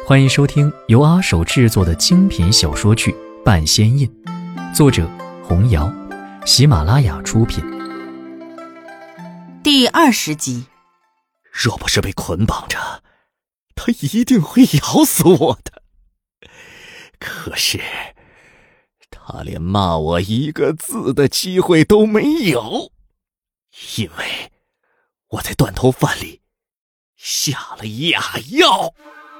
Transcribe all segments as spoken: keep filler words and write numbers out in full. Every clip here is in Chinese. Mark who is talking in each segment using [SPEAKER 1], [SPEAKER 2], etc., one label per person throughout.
[SPEAKER 1] 欢迎收听由阿手制作的精品小说剧《半仙印》，作者红瑶，喜马拉雅出品。
[SPEAKER 2] 第二十集。
[SPEAKER 3] 若不是被捆绑着，他一定会咬死我的。可是他连骂我一个字的机会都没有，因为我在断头饭里下了哑药。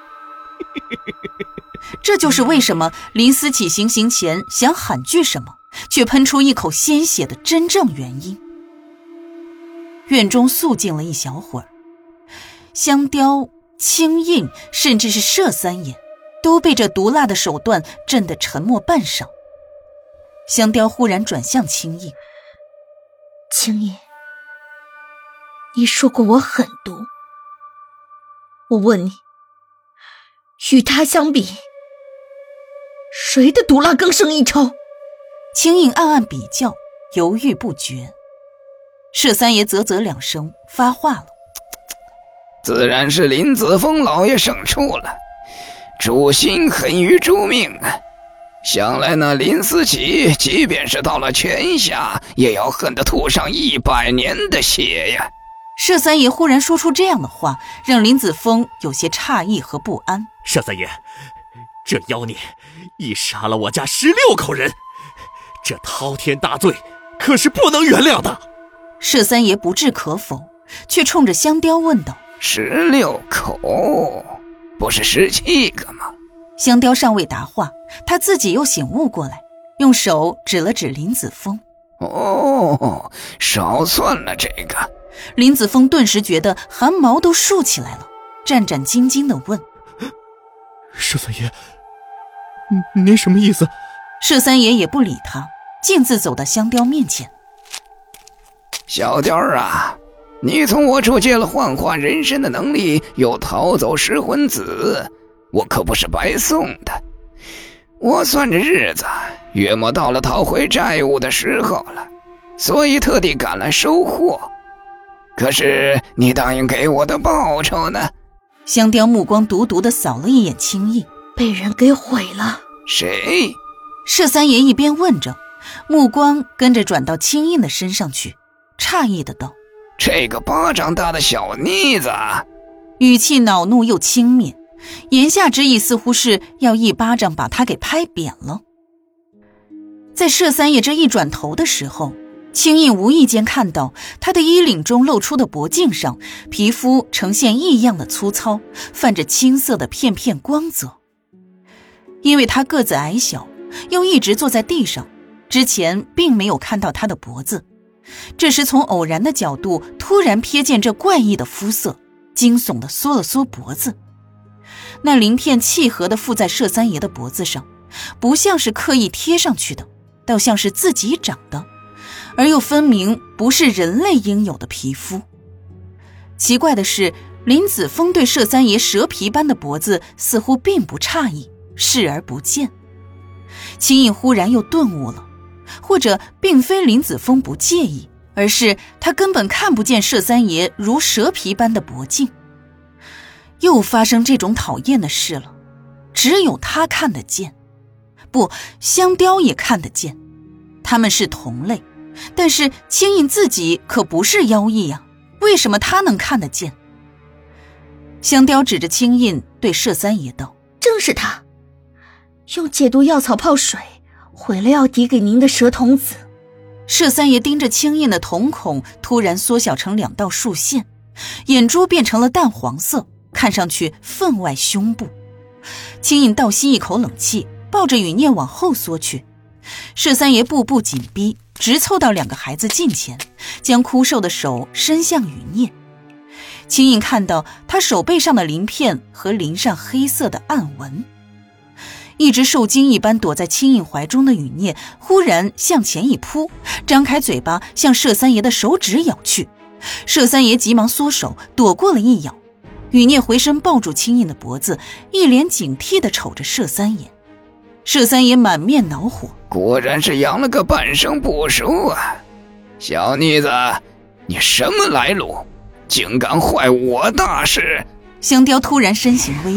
[SPEAKER 2] 这就是为什么林思琪行刑前想喊句什么，却喷出一口鲜血的真正原因。院中肃静了一小会儿，香雕、青印甚至是麝三爷都被这毒辣的手段震得沉默半晌。香雕忽然转向青印：
[SPEAKER 4] 青印，你说过我狠毒，我问你，与他相比，谁的毒辣更胜一筹？
[SPEAKER 2] 青印暗暗比较，犹豫不决。麝三爷啧啧两声，发话了：
[SPEAKER 5] 自然是林子峰老爷胜出了，诛心狠于诛命啊！想来那林思琪即便是到了泉下，也要恨得吐上一百年的血呀！
[SPEAKER 2] 麝三爷忽然说出这样的话，让林子峰有些诧异和不安。
[SPEAKER 3] 麝三爷，这妖孽已杀了我家十六口人，这滔天大罪可是不能原谅的。
[SPEAKER 2] 麝三爷不置可否，却冲着香雕问道：
[SPEAKER 5] 十六口，不是十七个吗？
[SPEAKER 2] 香雕尚未答话，他自己又醒悟过来，用手指了指林子峰：
[SPEAKER 5] 哦，少算了这个。
[SPEAKER 2] 林子峰顿时觉得汗毛都竖起来了，战战兢兢地问：
[SPEAKER 3] 麝三爷，您什么意思？
[SPEAKER 2] 麝三爷也不理他，径自走到香雕面前：
[SPEAKER 5] 小雕啊，你从我处借了幻化人身的能力，又逃走食魂子，我可不是白送的。我算着日子，约莫到了讨回债务的时候了，所以特地赶来收货。可是你答应给我的报酬呢？
[SPEAKER 2] 香雕目光独独地扫了一眼青印：
[SPEAKER 4] 被人给毁了。
[SPEAKER 5] 谁？
[SPEAKER 2] 麝三爷一边问着，目光跟着转到青印的身上去，诧异的道：
[SPEAKER 5] 这个巴掌大的小妮子。
[SPEAKER 2] 语气恼怒又轻蔑，言下之意似乎是要一巴掌把他给拍扁了。在麝三爷这一转头的时候，青印无意间看到他的衣领中露出的脖颈上，皮肤呈现异样的粗糙，泛着青色的片片光泽。因为他个子矮小，又一直坐在地上，之前并没有看到他的脖子。这时从偶然的角度突然瞥见这怪异的肤色，惊悚地缩了缩脖子。那鳞片契合地附在麝三爷的脖子上，不像是刻意贴上去的，倒像是自己长的，而又分明不是人类应有的皮肤。奇怪的是，林子峰对麝三爷蛇皮般的脖子似乎并不诧异，视而不见。青印忽然又顿悟了，或者并非林子峰不介意，而是他根本看不见麝三爷如蛇皮般的脖颈。又发生这种讨厌的事了，只有他看得见，不，香雕也看得见，他们是同类，但是青印自己可不是妖异啊，为什么他能看得见？香雕指着青印对麝三爷道：
[SPEAKER 4] 正是他，用解毒药草泡水，毁了要抵给您的蛇童子。
[SPEAKER 2] 麝三爷盯着青印的瞳孔突然缩小成两道竖线，眼珠变成了淡黄色，看上去分外凶怖。青印倒吸一口冷气，抱着雨念往后缩去。麝三爷步步紧逼，直凑到两个孩子近前，将枯瘦的手伸向雨念。青印看到他手背上的鳞片和鳞上黑色的暗纹。一直受惊一般躲在青印怀中的雨念忽然向前一扑，张开嘴巴向麝三爷的手指咬去。麝三爷急忙缩手躲过了一咬，雨念回身抱住青印的脖子，一脸警惕地瞅着麝三爷。麝三爷满面恼火：
[SPEAKER 5] 果然是养了个半生不熟啊！小妮子，你什么来路？竟敢坏我大事！
[SPEAKER 2] 香雕突然身形微动，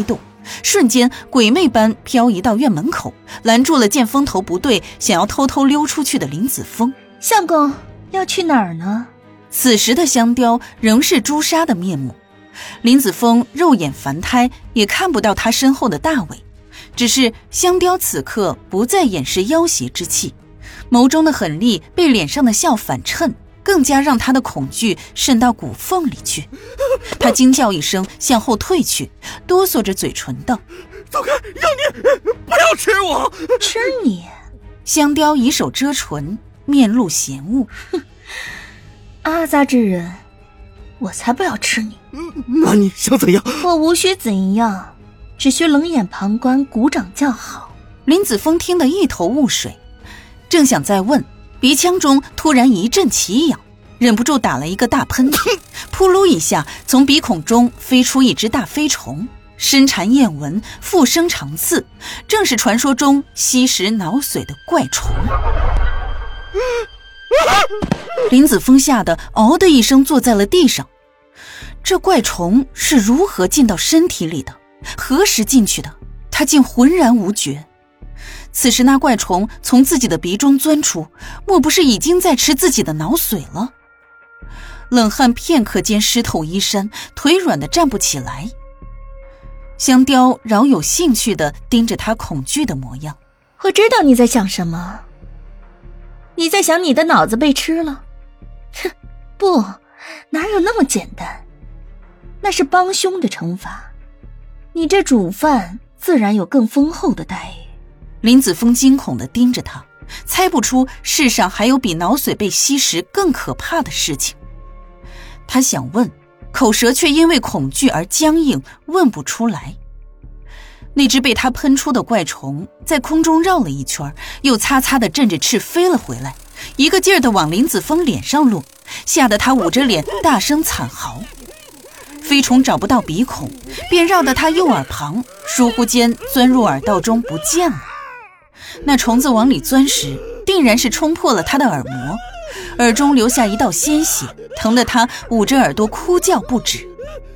[SPEAKER 2] 瞬间鬼魅般漂移到院门口，拦住了见风头不对想要偷偷溜出去的林子峰。
[SPEAKER 4] 相公要去哪儿呢？
[SPEAKER 2] 此时的香雕仍是朱砂的面目，林子峰肉眼凡胎也看不到他身后的大尾，只是香雕此刻不再掩饰要挟之气，眸中的狠厉被脸上的笑反衬，更加让他的恐惧渗到骨缝里去。他惊叫一声向后退去，哆嗦着嘴唇道：
[SPEAKER 3] 走开，要你不要吃我！
[SPEAKER 4] 吃你？
[SPEAKER 2] 香雕以手遮唇，面露嫌恶。
[SPEAKER 4] 哼，阿杂之人，我才不要吃你。
[SPEAKER 3] 那你想怎样？
[SPEAKER 4] 我无需怎样，只需冷眼旁观，鼓掌叫好。
[SPEAKER 2] 林子峰听得一头雾水，正想再问，鼻腔中突然一阵奇痒，忍不住打了一个大喷嚏，扑噜一下从鼻孔中飞出一只大飞虫，身缠燕纹，腹生长刺，正是传说中吸食脑髓的怪虫。林子峰吓得嗷的一声坐在了地上。这怪虫是如何进到身体里的？何时进去的？他竟浑然无觉。此时那怪虫从自己的鼻中钻出，莫不是已经在吃自己的脑髓了？冷汗片刻间湿透衣衫，腿软得站不起来。香雕饶有兴趣地盯着他恐惧的模样。
[SPEAKER 4] 我知道你在想什么，你在想你的脑子被吃了？哼，不，哪有那么简单，那是帮凶的惩罚。你这主犯自然有更丰厚的待遇。
[SPEAKER 2] 林子峰惊恐地盯着他，猜不出世上还有比脑髓被吸食更可怕的事情。他想问，口舌却因为恐惧而僵硬，问不出来。那只被他喷出的怪虫在空中绕了一圈，又擦擦地振着翅飞了回来，一个劲儿地往林子峰脸上落，吓得他捂着脸大声惨嚎。飞虫找不到鼻孔，便绕到他右耳旁，疏忽间钻入耳道中不见了。那虫子往里钻时，定然是冲破了他的耳膜，耳中留下一道鲜血，疼得他捂着耳朵哭叫不止。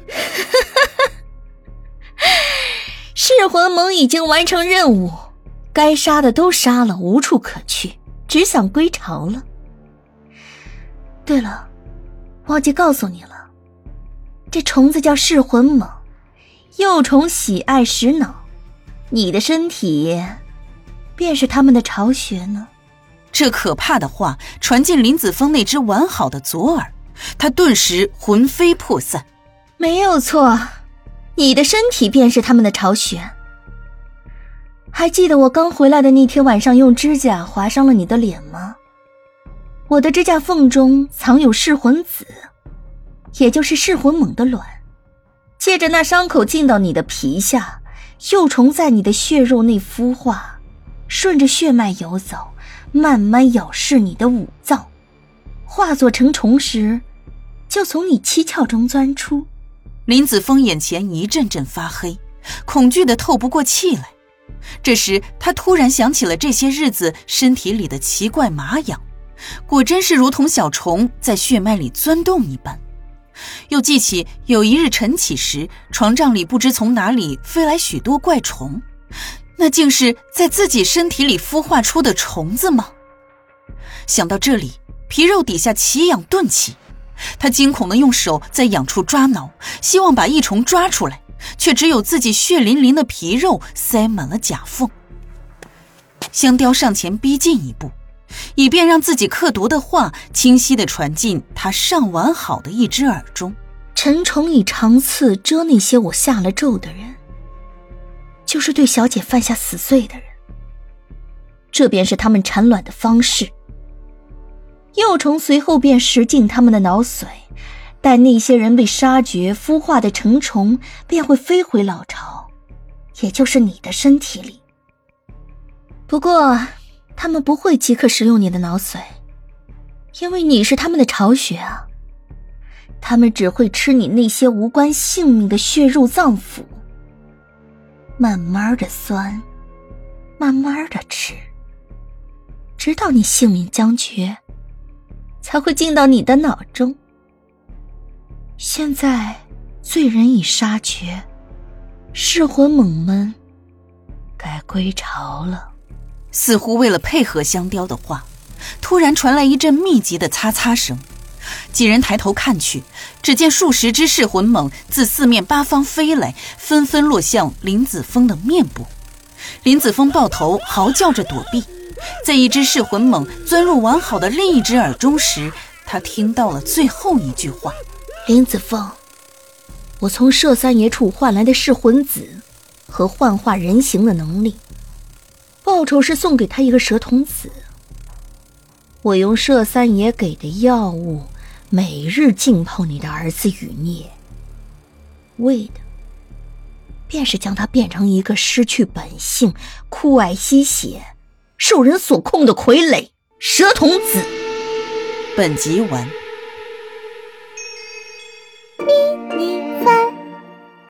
[SPEAKER 4] 噬魂盟已经完成任务，该杀的都杀了，无处可去，只想归巢了。对了，忘记告诉你了，这虫子叫噬魂蟒，幼虫喜爱食脑，你的身体便是他们的巢穴呢。
[SPEAKER 2] 这可怕的话传进林子峰那只完好的左耳，他顿时魂飞魄散。
[SPEAKER 4] 没有错，你的身体便是他们的巢穴。还记得我刚回来的那天晚上用指甲划伤了你的脸吗？我的指甲缝中藏有噬魂子，也就是噬魂蟒的卵，借着那伤口进到你的皮下，幼虫在你的血肉内孵化，顺着血脉游走，慢慢咬噬你的五脏，化作成虫时就从你七窍中钻出。
[SPEAKER 2] 林子峰眼前一阵阵发黑，恐惧得透不过气来。这时他突然想起了这些日子身体里的奇怪麻痒，果真是如同小虫在血脉里钻动一般。又记起有一日晨起时，床帐里不知从哪里飞来许多怪虫，那竟是在自己身体里孵化出的虫子吗？想到这里，皮肉底下奇痒顿起，他惊恐地用手在痒处抓挠，希望把异虫抓出来，却只有自己血淋淋的皮肉塞满了甲缝。香雕上前逼近一步，以便让自己刻毒的话清晰地传进他尚完好的一只耳中。
[SPEAKER 4] 陈虫以长刺蛰那些我下了咒的人，就是对小姐犯下死罪的人，这便是他们产卵的方式。幼虫随后便食尽他们的脑髓，待那些人被杀绝，孵化的成虫便会飞回老巢，也就是你的身体里。不过他们不会即刻食用你的脑髓，因为你是他们的巢穴啊，他们只会吃你那些无关性命的血肉脏腑，慢慢的酸，慢慢的吃，直到你性命将绝，才会进到你的脑中。现在罪人已杀绝， 噬魂猛们该归巢了。
[SPEAKER 2] 似乎为了配合香雕的话，突然传来一阵密集的擦擦声。几人抬头看去，只见数十只噬魂猛自四面八方飞来，纷纷落向林子峰的面部。林子峰抱头嚎叫着躲避，在一只噬魂猛钻入完好的另一只耳中时，他听到了最后一句话：
[SPEAKER 4] 林子峰，我从麝三爷处换来的噬魂子和幻化人形的能力，报酬是送给他一个蛇童子。我用麝三爷给的药物每日浸泡你的儿子雨孽，为的便是将他变成一个失去本性、酷爱吸血、受人所控的傀儡蛇童子。
[SPEAKER 2] 本集完。